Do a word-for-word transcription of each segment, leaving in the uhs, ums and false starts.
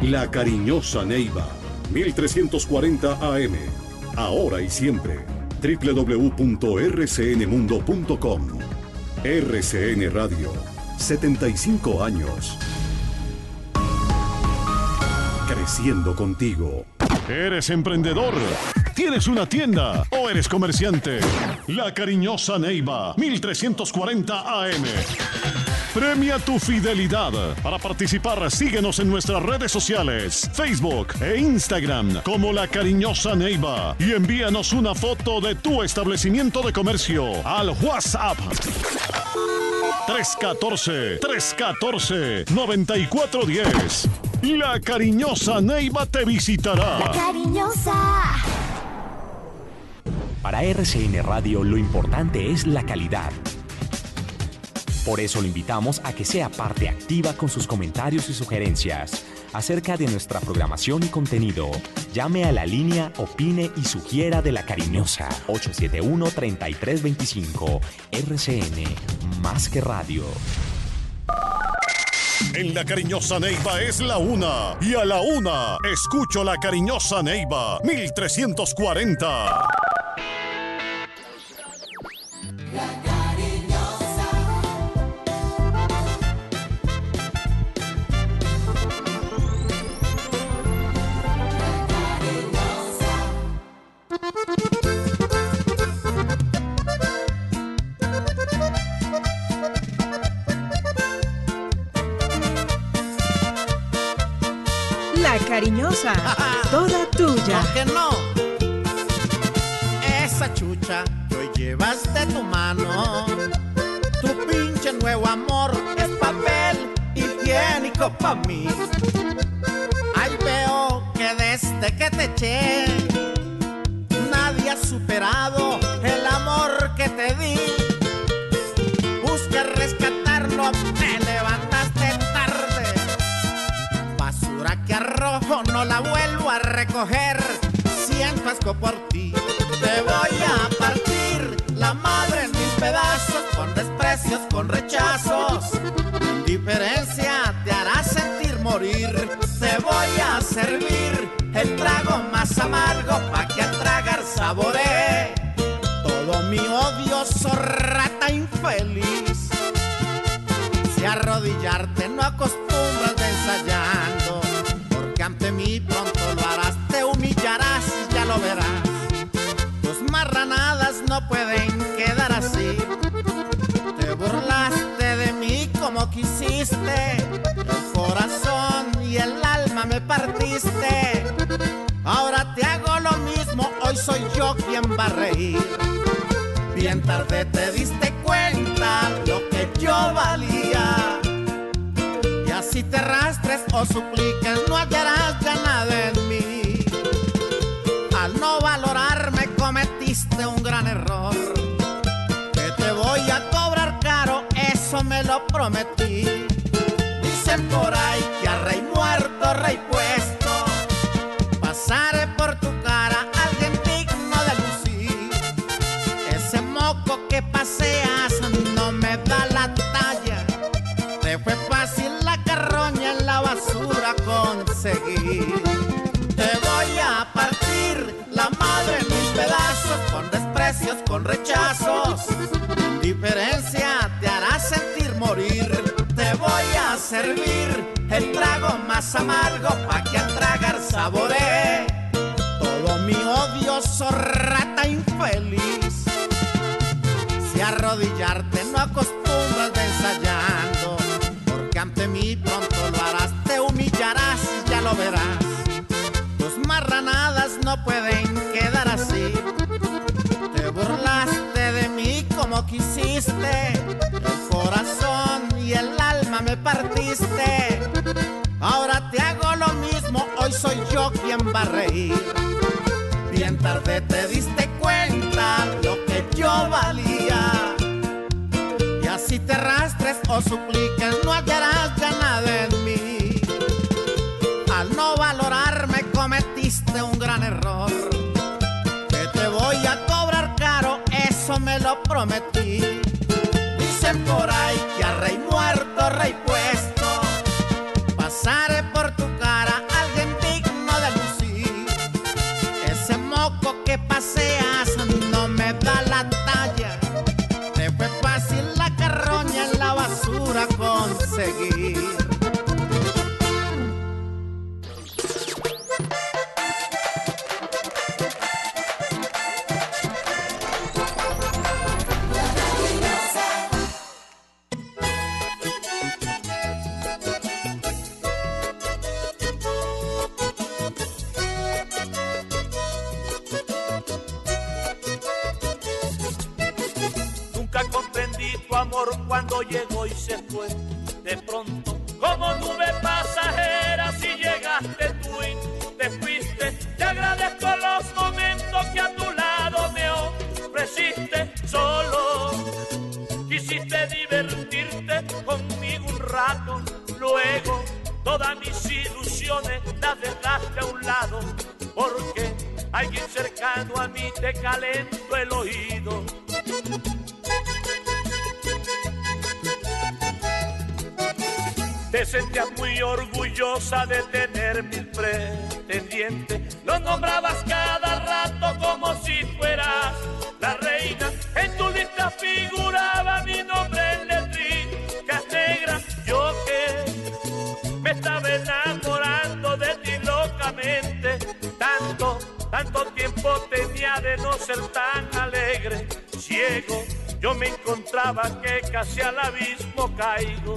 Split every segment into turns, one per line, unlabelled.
La Cariñosa Neiva, mil trescientos cuarenta A M. Ahora y siempre. doble u doble u doble u punto r c n mundo punto com. R C N Radio. setenta y cinco años. Creciendo contigo.
¿Eres emprendedor? ¿Tienes una tienda o eres comerciante? La Cariñosa Neiva, mil trescientos cuarenta A M. Premia tu fidelidad. Para participar, síguenos en nuestras redes sociales, Facebook e Instagram como La Cariñosa Neiva y envíanos una foto de tu establecimiento de comercio al WhatsApp tres uno cuatro, tres uno cuatro, nueve cuatro uno cero. La Cariñosa Neiva te visitará.
La Cariñosa.
Para R C N Radio lo importante es la calidad. Por eso lo invitamos a que sea parte activa con sus comentarios y sugerencias acerca de nuestra programación y contenido. Llame a la línea, opine y sugiera de La Cariñosa. ocho siete uno, tres tres dos cinco. R C N, más que radio.
En La Cariñosa Neiva es la una. Y a la una, escucho La Cariñosa Neiva, mil trescientos cuarenta.
La Cariñosa, toda tuya.
¿Por qué no? Esa chucha que hoy llevas de tu mano, tu pinche nuevo amor es papel higiénico pa' mí. Ahí veo que desde que te eché, nadie ha superado el amor que te di. Busca rescatarlo, te levantaste tarde. Basura que arrojo no la vuelvo a recoger. Siento asco por ti, te voy a partir la madre en mil pedazos, con desprecios, con rechazos. Indiferencia te hará sentir morir. Te voy a servir el trago más amargo pa' que al tragar saboree todo mi odioso rata infeliz. Si arrodillarte no acostumbras de ensayando, porque ante mí pronto lo harás, te humillarás y ya lo verás. Tus marranadas no pueden quedar así. Te burlaste de mí como quisiste, el corazón y el alma me partiste. Ahora te hago lo mismo, hoy soy yo quien va a reír. Bien tarde te diste cuenta lo que yo valía, y así te arrastres o supliques, no hallarás ya nada en mí. Al no valorarme cometiste un gran error, que te voy a cobrar caro, eso me lo prometí. Dicen por ahí que a rey muerto, rey puesto, pasaré por tu cara alguien digno de lucir. Ese moco que paseas no me da la talla, te fue fácil la carroña en la basura conseguir. Te voy a partir la madre en mil pedazos, con desprecios, con rechazos. Indiferencia te hará sentir morir. Te voy a servir el trago más amargo pa' que al tragar saboree todo mi odioso rata infeliz. Si arrodillarte no acostumbras de ensayando, porque ante mí pronto lo harás, te humillarás y ya lo verás. Tus marranadas no pueden quedar así. Te burlaste de mí como quisiste, el corazón y el alma me partiste. Ahora te hago lo mismo, hoy soy yo quien va a reír. Bien tarde te diste cuenta lo que yo valía, y así te arrastres o supliques, no hallarás ya nada en mí. Al no valorarme cometiste un gran error, que te voy a cobrar caro, eso me lo prometí. Dicen por ahí que a rey muerto, rey puesto, pasaré por tu cara seguir.
Cuando llegó y se fue, de pronto, como nube pasajera, si llegaste tú y te fuiste, te agradezco los momentos que a tu lado me ofreciste. Solo quisiste divertirte conmigo un rato, luego todas mis ilusiones las dejaste a un lado, porque alguien cercano a mí te calentó el oído. Te sentías muy orgullosa de tener mil pretendientes. Lo nombrabas cada rato como si fueras la reina. En tu lista figuraba mi nombre en letricas negras. Yo que me estaba enamorando de ti locamente. Tanto, tanto tiempo tenía de no ser tan alegre. Ciego, yo me encontraba que casi al abismo caigo.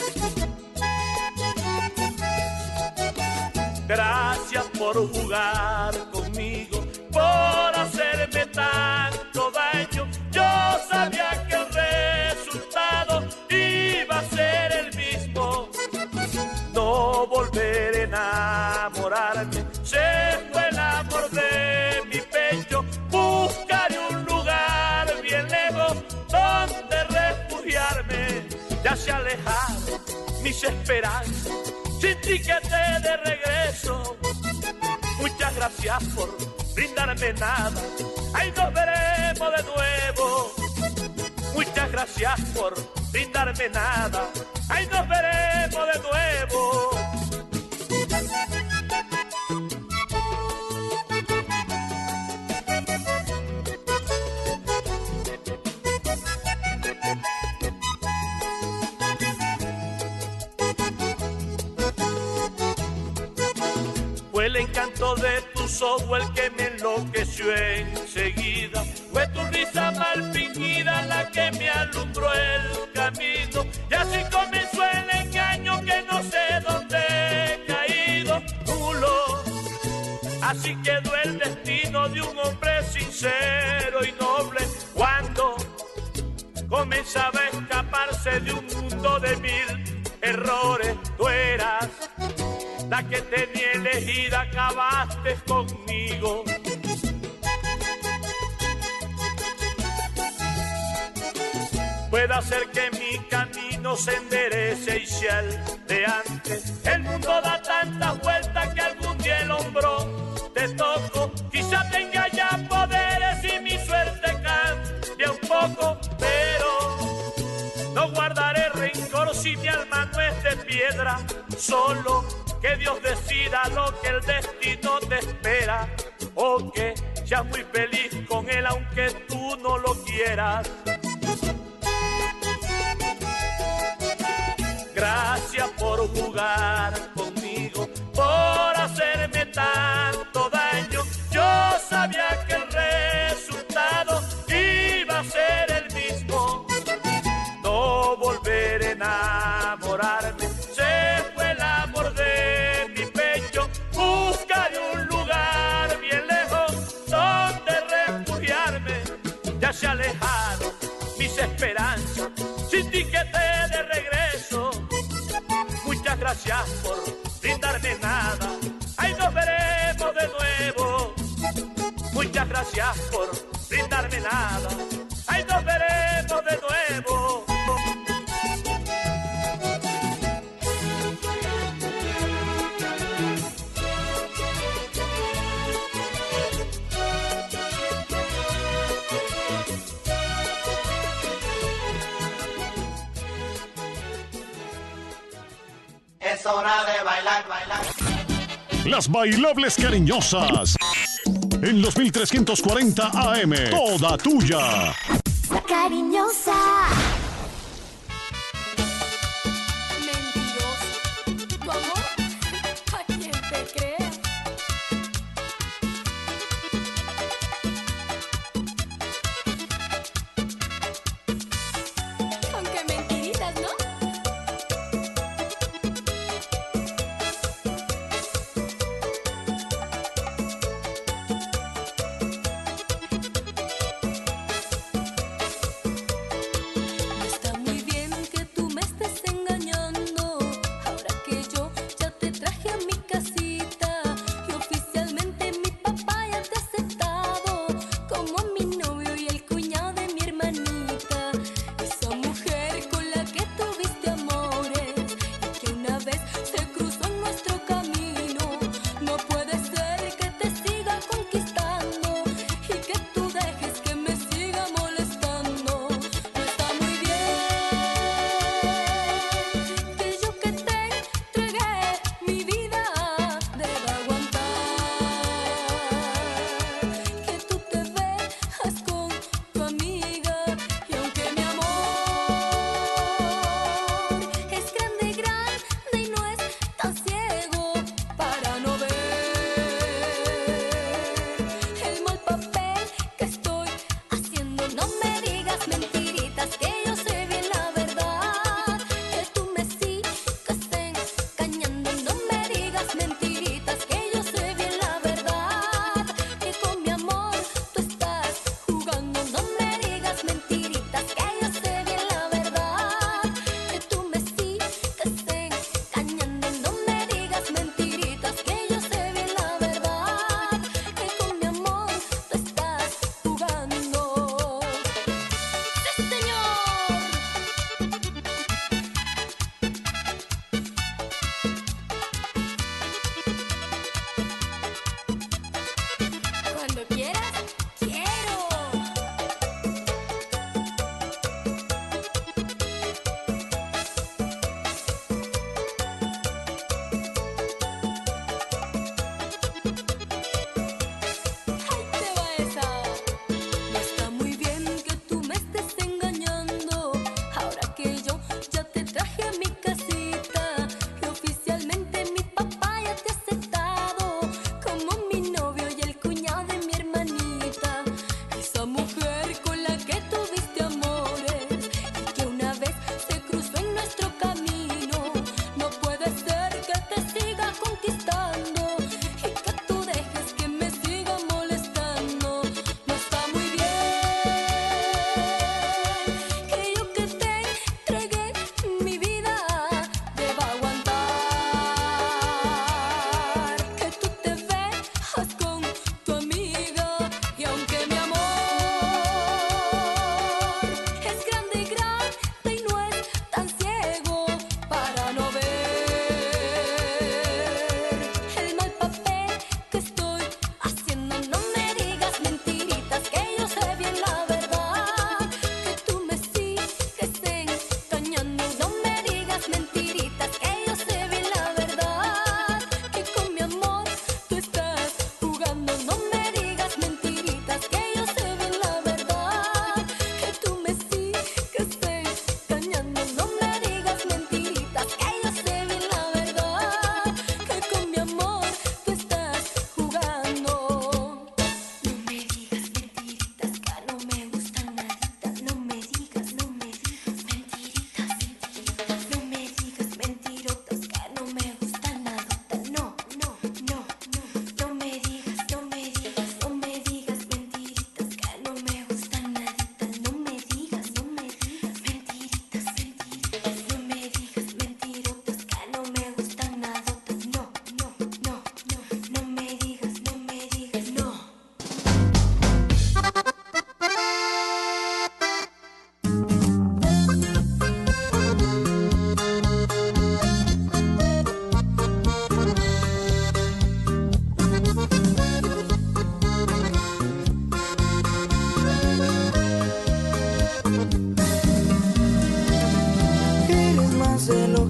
Gracias por jugar conmigo, por hacerme tanto daño. Yo sabía que el resultado iba a ser el mismo. No volver a enamorarme, se fue el amor de mi pecho. Buscaré un lugar bien lejos donde refugiarme. Ya se alejaron mis esperanzas, sin tiquete de regreso. Muchas gracias por brindarme nada, ahí nos veremos de nuevo. Muchas gracias por brindarme nada, ahí nos veremos de nuevo. Fue el encanto de tus ojos el que me enloqueció enseguida. Fue tu risa mal fingida la que me alumbró el camino. Y así comenzó el engaño que no sé dónde he caído. Nulo, así quedó el destino de un hombre sincero y noble. Cuando comenzaba a escaparse de un mundo de mil errores, tú eras la que tenía elegida, acabaste conmigo. Puede hacer que mi camino se enderece y sea el de antes. El mundo da tantas vueltas que algún día el hombro te toco. Quizá tenga ya poderes y mi suerte cambia un poco, pero no guardaré rencor si mi alma no es de piedra. Solo que Dios decida lo que el destino te espera, o que seas muy feliz con él aunque tú no lo quieras. Gracias por jugar conmigo, por hacerme tanto daño. Yo sabía que el resultado iba a ser el mismo. No volver a enamorarme, se fue el amor de mi pecho. Buscaré un lugar bien lejos donde refugiarme. Ya se alejaron mis esperanzas, sin tiquete de regreso. Muchas gracias por brindarme nada, ahí nos veremos de nuevo. Muchas gracias por brindarme nada, ahí nos veremos de nuevo.
Es hora de bailar, bailar.
Las bailables cariñosas. En los mil trescientos cuarenta A M. Toda tuya.
La cariñosa.
Me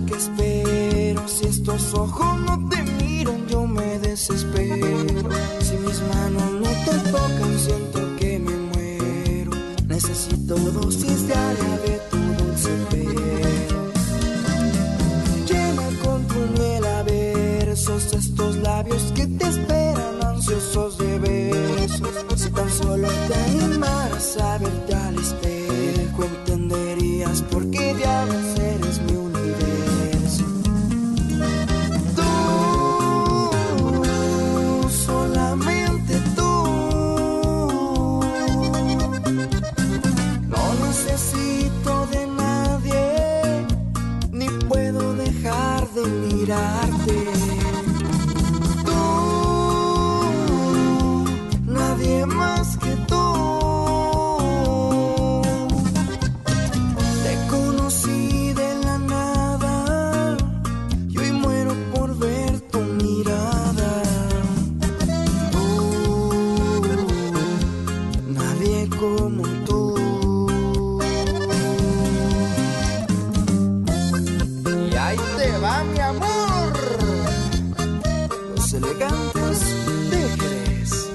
lo que espero. Si estos ojos no te miran, yo me desespero. Si mis manos no te tocan, siento que me muero. Necesito dosis diaria de tu dulce pelo. Llena con tu miel a versos estos labios que te esperan ansiosos de besos. Si tan solo te animaras a verte al espejo, entenderías por qué diablos eres mi universo. Tú, solamente tú. No necesito de nadie, ni puedo dejar de mirarte. Nadie más que tú. Te conocí de la nada y hoy muero por ver tu mirada. Tú, nadie como tú. Y ahí te va mi amor, los elegantes de Jerez.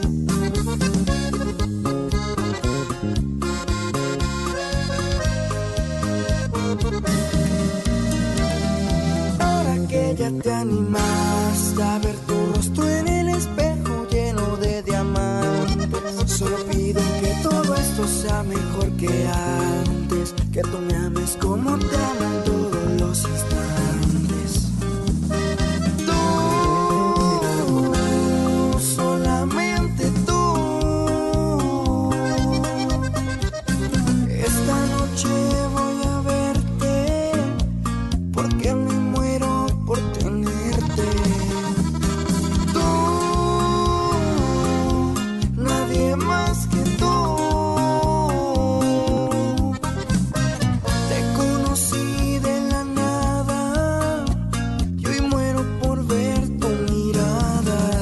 Ahora que ya te animaste a ver tu rostro en el espejo lleno de diamantes, solo pido que todo esto sea mejor que antes, que tú me ames como te aman todos los instantes. Tú, solamente tú. Esta noche voy a verte porque me muero por tenerte. Tú, nadie más que tú. Te conocí de la nada y hoy muero por ver tu mirada.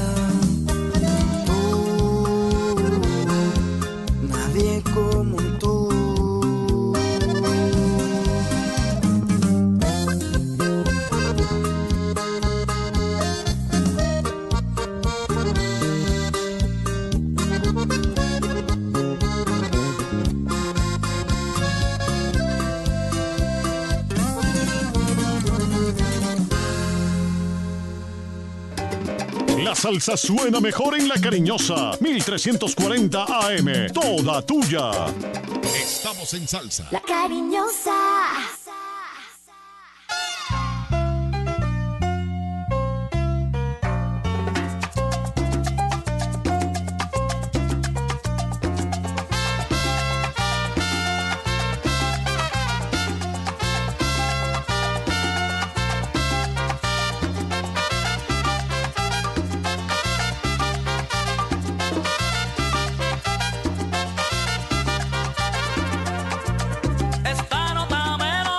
Tú, nadie como tú.
La salsa suena mejor en La Cariñosa, mil trescientos cuarenta A M, toda tuya.
Estamos en salsa.
La Cariñosa.
Esta nota me lo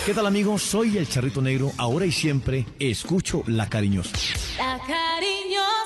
¿Qué tal, amigos? Soy el Charrito Negro. Ahora y siempre escucho La Cariñosa.
La Cariñosa.